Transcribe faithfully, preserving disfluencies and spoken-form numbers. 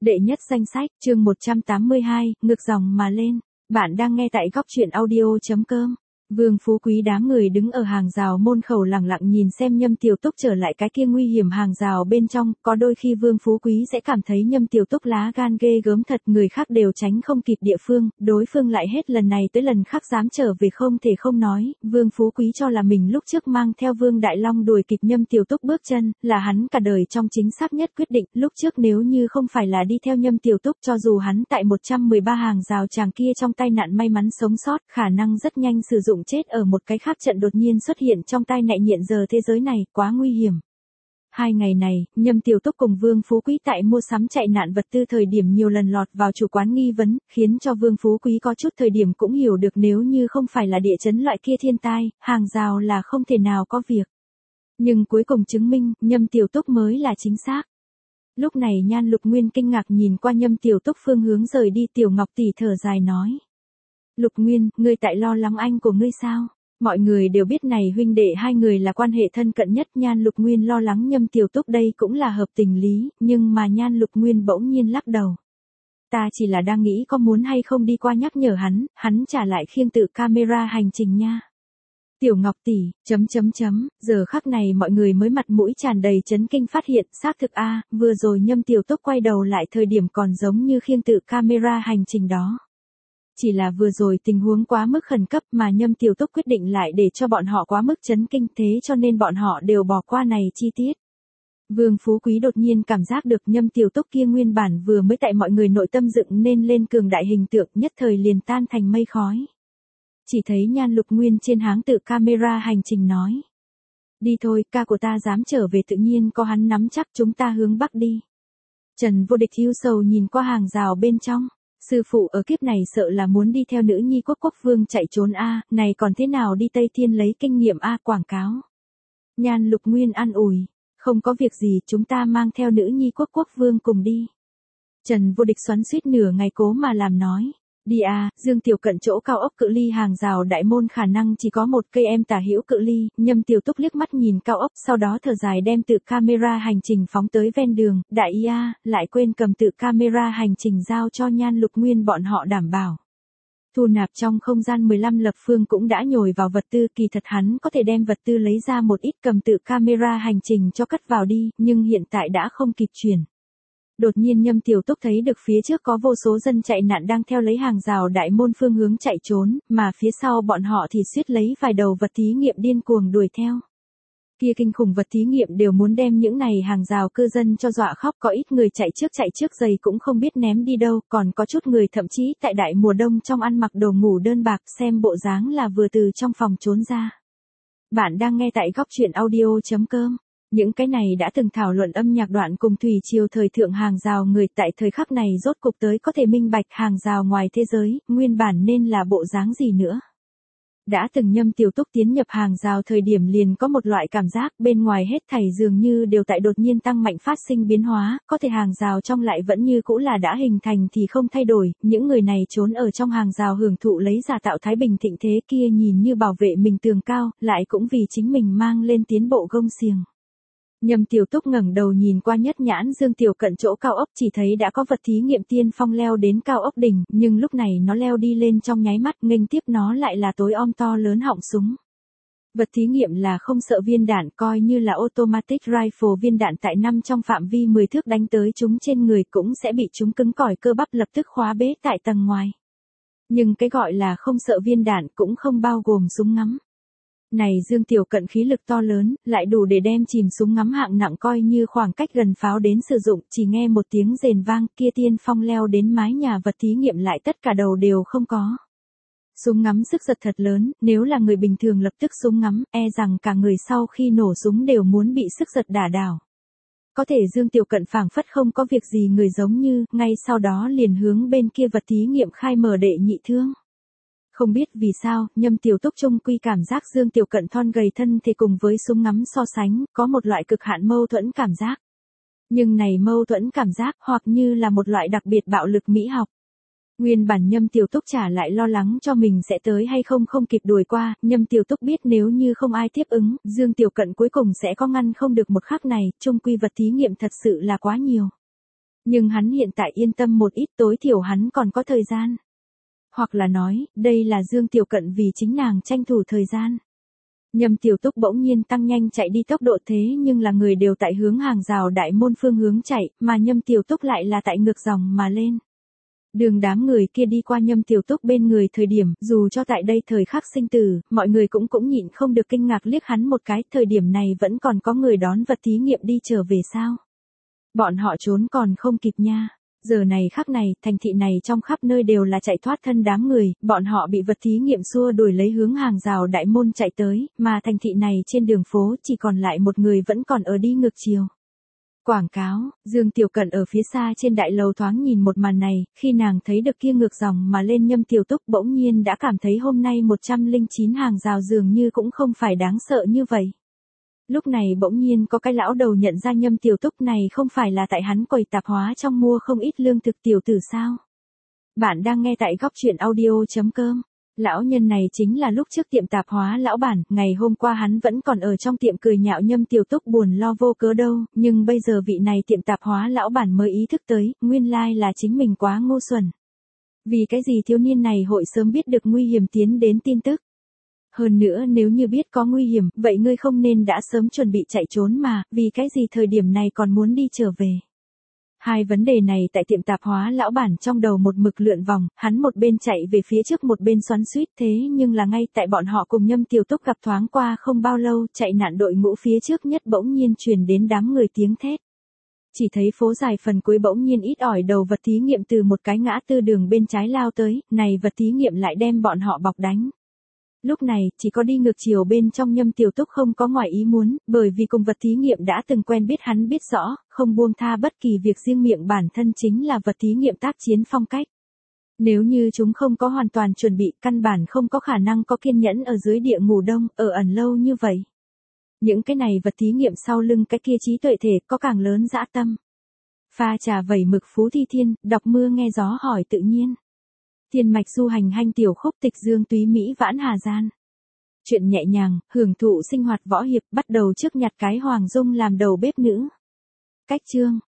Đệ nhất danh sách, chương một trăm tám mươi hai, ngược dòng mà lên. Bạn đang nghe tại góc truyện audio.com. Vương Phú Quý đám người đứng ở hàng rào môn khẩu lặng lặng nhìn xem Nhâm Tiểu Túc trở lại cái kia nguy hiểm hàng rào bên trong, có đôi khi Vương Phú Quý sẽ cảm thấy Nhâm Tiểu Túc lá gan ghê gớm thật, người khác đều tránh không kịp địa phương, đối phương lại hết lần này tới lần khác dám trở về không thể không nói, Vương Phú Quý cho là mình lúc trước mang theo Vương Đại Long đuổi kịp Nhâm Tiểu Túc bước chân, là hắn cả đời trong chính xác nhất quyết định, lúc trước nếu như không phải là đi theo Nhâm Tiểu Túc cho dù hắn tại một trăm mười ba hàng rào chàng kia trong tai nạn may mắn sống sót, khả năng rất nhanh sử dụng chết ở một cái khác trận đột nhiên xuất hiện trong tai nạn hiện giờ thế giới này, quá nguy hiểm. Hai ngày này, Nhâm Tiểu Túc cùng Vương Phú Quý tại mua sắm chạy nạn vật tư thời điểm nhiều lần lọt vào chủ quán nghi vấn, khiến cho Vương Phú Quý có chút thời điểm cũng hiểu được nếu như không phải là địa chấn loại kia thiên tai, hàng rào là không thể nào có việc. Nhưng cuối cùng chứng minh, Nhâm Tiểu Túc mới là chính xác. Lúc này Nhan Lục Nguyên kinh ngạc nhìn qua Nhâm Tiểu Túc phương hướng rời đi, Tiểu Ngọc tỷ thở dài nói. Lục Nguyên, ngươi tại lo lắng anh của ngươi sao? Mọi người đều biết này huynh đệ hai người là quan hệ thân cận nhất, Nhan Lục Nguyên lo lắng Nhâm Tiểu Túc đây cũng là hợp tình lý, nhưng mà Nhan Lục Nguyên bỗng nhiên lắc đầu. Ta chỉ là đang nghĩ có muốn hay không đi qua nhắc nhở hắn, hắn trả lại khiêng tự camera hành trình nha. Tiểu Ngọc tỷ, chấm chấm chấm, giờ khắc này mọi người mới mặt mũi tràn đầy chấn kinh phát hiện, xác thực a, vừa rồi Nhâm Tiểu Túc quay đầu lại thời điểm còn giống như khiêng tự camera hành trình đó. Chỉ là vừa rồi tình huống quá mức khẩn cấp mà Nhâm Tiểu Túc quyết định lại để cho bọn họ quá mức chấn kinh, thế cho nên bọn họ đều bỏ qua này chi tiết. Vương Phú Quý đột nhiên cảm giác được Nhâm Tiểu Túc kia nguyên bản vừa mới tại mọi người nội tâm dựng nên lên cường đại hình tượng nhất thời liền tan thành mây khói. Chỉ thấy Nhan Lục Nguyên trên háng tự camera hành trình nói. Đi thôi, ca của ta dám trở về tự nhiên có hắn nắm chắc, chúng ta hướng bắc đi. Trần Vô Địch yêu sầu nhìn qua hàng rào bên trong. Sư phụ ở kiếp này sợ là muốn đi theo nữ nhi quốc quốc vương chạy trốn a, này còn thế nào đi Tây Thiên lấy kinh nghiệm a, quảng cáo. Nhan Lục Nguyên an ủi, không có việc gì, chúng ta mang theo nữ nhi quốc quốc vương cùng đi. Trần Vô Địch xoắn xuýt nửa ngày cố mà làm nói. Đi à, Dương Tiểu Cận chỗ cao ốc cự ly hàng rào đại môn khả năng chỉ có một cây em tả hữu cự ly, Nhâm Tiểu Túc liếc mắt nhìn cao ốc, sau đó thở dài đem tự camera hành trình phóng tới ven đường, đại ý a, lại quên cầm tự camera hành trình giao cho Nhan Lục Nguyên bọn họ đảm bảo. Thu nạp trong không gian mười lăm lập phương cũng đã nhồi vào vật tư, kỳ thật hắn có thể đem vật tư lấy ra một ít cầm tự camera hành trình cho cất vào đi, nhưng hiện tại đã không kịp chuyển. Đột nhiên Nhâm Tiểu Túc thấy được phía trước có vô số dân chạy nạn đang theo lấy hàng rào đại môn phương hướng chạy trốn, mà phía sau bọn họ thì suýt lấy vài đầu vật thí nghiệm điên cuồng đuổi theo. Kia kinh khủng vật thí nghiệm đều muốn đem những này hàng rào cư dân cho dọa khóc, có ít người chạy trước chạy trước giày cũng không biết ném đi đâu, còn có chút người thậm chí tại đại mùa đông trong ăn mặc đồ ngủ đơn bạc, xem bộ dáng là vừa từ trong phòng trốn ra. Bạn đang nghe tại góc truyện audio.com. Những cái này đã từng thảo luận âm nhạc đoạn cùng thủy triều thời thượng hàng rào người tại thời khắc này rốt cục tới có thể minh bạch hàng rào ngoài thế giới, nguyên bản nên là bộ dáng gì nữa. Đã từng Nhâm Tiểu Túc tiến nhập hàng rào thời điểm liền có một loại cảm giác bên ngoài hết thảy dường như đều tại đột nhiên tăng mạnh phát sinh biến hóa, có thể hàng rào trong lại vẫn như cũ là đã hình thành thì không thay đổi, những người này trốn ở trong hàng rào hưởng thụ lấy giả tạo thái bình thịnh thế kia nhìn như bảo vệ mình tường cao, lại cũng vì chính mình mang lên tiến bộ gông xiềng. Nhâm Tiểu Túc ngẩng đầu nhìn qua nhất nhãn Dương Tiểu Cận chỗ cao ốc chỉ thấy đã có vật thí nghiệm tiên phong leo đến cao ốc đỉnh, nhưng lúc này nó leo đi lên trong nháy mắt nghênh tiếp nó lại là tối om to lớn họng súng. Vật thí nghiệm là không sợ viên đạn, coi như là automatic rifle viên đạn tại năm trong phạm vi mười thước đánh tới chúng trên người cũng sẽ bị chúng cứng cỏi cơ bắp lập tức khóa bế tại tầng ngoài. Nhưng cái gọi là không sợ viên đạn cũng không bao gồm súng ngắm. Này Dương Tiểu Cận khí lực to lớn, lại đủ để đem chìm súng ngắm hạng nặng coi như khoảng cách gần pháo đến sử dụng, chỉ nghe một tiếng rền vang kia tiên phong leo đến mái nhà vật thí nghiệm lại tất cả đầu đều không có. Súng ngắm sức giật thật lớn, nếu là người bình thường lập tức súng ngắm, e rằng cả người sau khi nổ súng đều muốn bị sức giật đả đảo. Có thể Dương Tiểu Cận phảng phất không có việc gì người giống như, ngay sau đó liền hướng bên kia vật thí nghiệm khai mở đệ nhị thương. Không biết vì sao, Nhâm Tiểu Túc trung quy cảm giác Dương Tiểu Cận thon gầy thân thì cùng với súng ngắm so sánh, có một loại cực hạn mâu thuẫn cảm giác. Nhưng này mâu thuẫn cảm giác hoặc như là một loại đặc biệt bạo lực mỹ học. Nguyên bản Nhâm Tiểu Túc trả lại lo lắng cho mình sẽ tới hay không không kịp đuổi qua, Nhâm Tiểu Túc biết nếu như không ai tiếp ứng, Dương Tiểu Cận cuối cùng sẽ có ngăn không được một khắc này, trung quy vật thí nghiệm thật sự là quá nhiều. Nhưng hắn hiện tại yên tâm một ít, tối thiểu hắn còn có thời gian. Hoặc là nói, đây là Dương Tiểu Cận vì chính nàng tranh thủ thời gian. Nhâm Tiểu Túc bỗng nhiên tăng nhanh chạy đi tốc độ, thế nhưng là người đều tại hướng hàng rào đại môn phương hướng chạy, mà Nhâm Tiểu Túc lại là tại ngược dòng mà lên. Đường đám người kia đi qua Nhâm Tiểu Túc bên người thời điểm, dù cho tại đây thời khắc sinh tử, mọi người cũng cũng nhịn không được kinh ngạc liếc hắn một cái, thời điểm này vẫn còn có người đón vật thí nghiệm đi trở về sao? Bọn họ trốn còn không kịp nha. Giờ này khắc này, thành thị này trong khắp nơi đều là chạy thoát thân đám người, bọn họ bị vật thí nghiệm xua đuổi lấy hướng hàng rào đại môn chạy tới, mà thành thị này trên đường phố chỉ còn lại một người vẫn còn ở đi ngược chiều. Quảng cáo, Dương Tiểu Cận ở phía xa trên đại lầu thoáng nhìn một màn này, khi nàng thấy được kia ngược dòng mà lên Nhâm Tiểu Túc bỗng nhiên đã cảm thấy hôm nay một trăm lẻ chín hàng rào dường như cũng không phải đáng sợ như vậy. Lúc này bỗng nhiên có cái lão đầu nhận ra Nhâm Tiểu Túc này không phải là tại hắn quầy tạp hóa trong mua không ít lương thực tiểu tử sao. Bạn đang nghe tại góc truyện audio chấm com. Lão nhân này chính là lúc trước tiệm tạp hóa lão bản, ngày hôm qua hắn vẫn còn ở trong tiệm cười nhạo Nhâm Tiểu Túc buồn lo vô cớ đâu, nhưng bây giờ vị này tiệm tạp hóa lão bản mới ý thức tới, nguyên lai là chính mình quá ngu xuẩn. Vì cái gì thiếu niên này hội sớm biết được nguy hiểm tiến đến tin tức. Hơn nữa nếu như biết có nguy hiểm, vậy ngươi không nên đã sớm chuẩn bị chạy trốn mà, vì cái gì thời điểm này còn muốn đi trở về. Hai vấn đề này tại tiệm tạp hóa lão bản trong đầu một mực lượn vòng, hắn một bên chạy về phía trước một bên xoắn xuýt, thế nhưng là ngay tại bọn họ cùng Nhâm Tiểu Túc gặp thoáng qua không bao lâu, chạy nạn đội ngũ phía trước nhất bỗng nhiên truyền đến đám người tiếng thét. Chỉ thấy phố dài phần cuối bỗng nhiên ít ỏi đầu vật thí nghiệm từ một cái ngã tư đường bên trái lao tới, này vật thí nghiệm lại đem bọn họ bọc đánh. Lúc này, chỉ có đi ngược chiều bên trong Nhâm Tiểu Túc không có ngoài ý muốn, bởi vì cùng vật thí nghiệm đã từng quen biết hắn biết rõ, không buông tha bất kỳ việc riêng miệng bản thân chính là vật thí nghiệm tác chiến phong cách. Nếu như chúng không có hoàn toàn chuẩn bị, căn bản không có khả năng có kiên nhẫn ở dưới địa ngủ đông, ở ẩn lâu như vậy. Những cái này vật thí nghiệm sau lưng cái kia trí tuệ thể có càng lớn dã tâm. Pha trà vẩy mực phú thi thiên, đọc mưa nghe gió hỏi tự nhiên. Thiên mạch du hành hanh tiểu khúc tịch dương túy mỹ vãn hà gian. Chuyện nhẹ nhàng, hưởng thụ sinh hoạt võ hiệp bắt đầu trước nhặt cái Hoàng Dung làm đầu bếp nữ. Cách chương.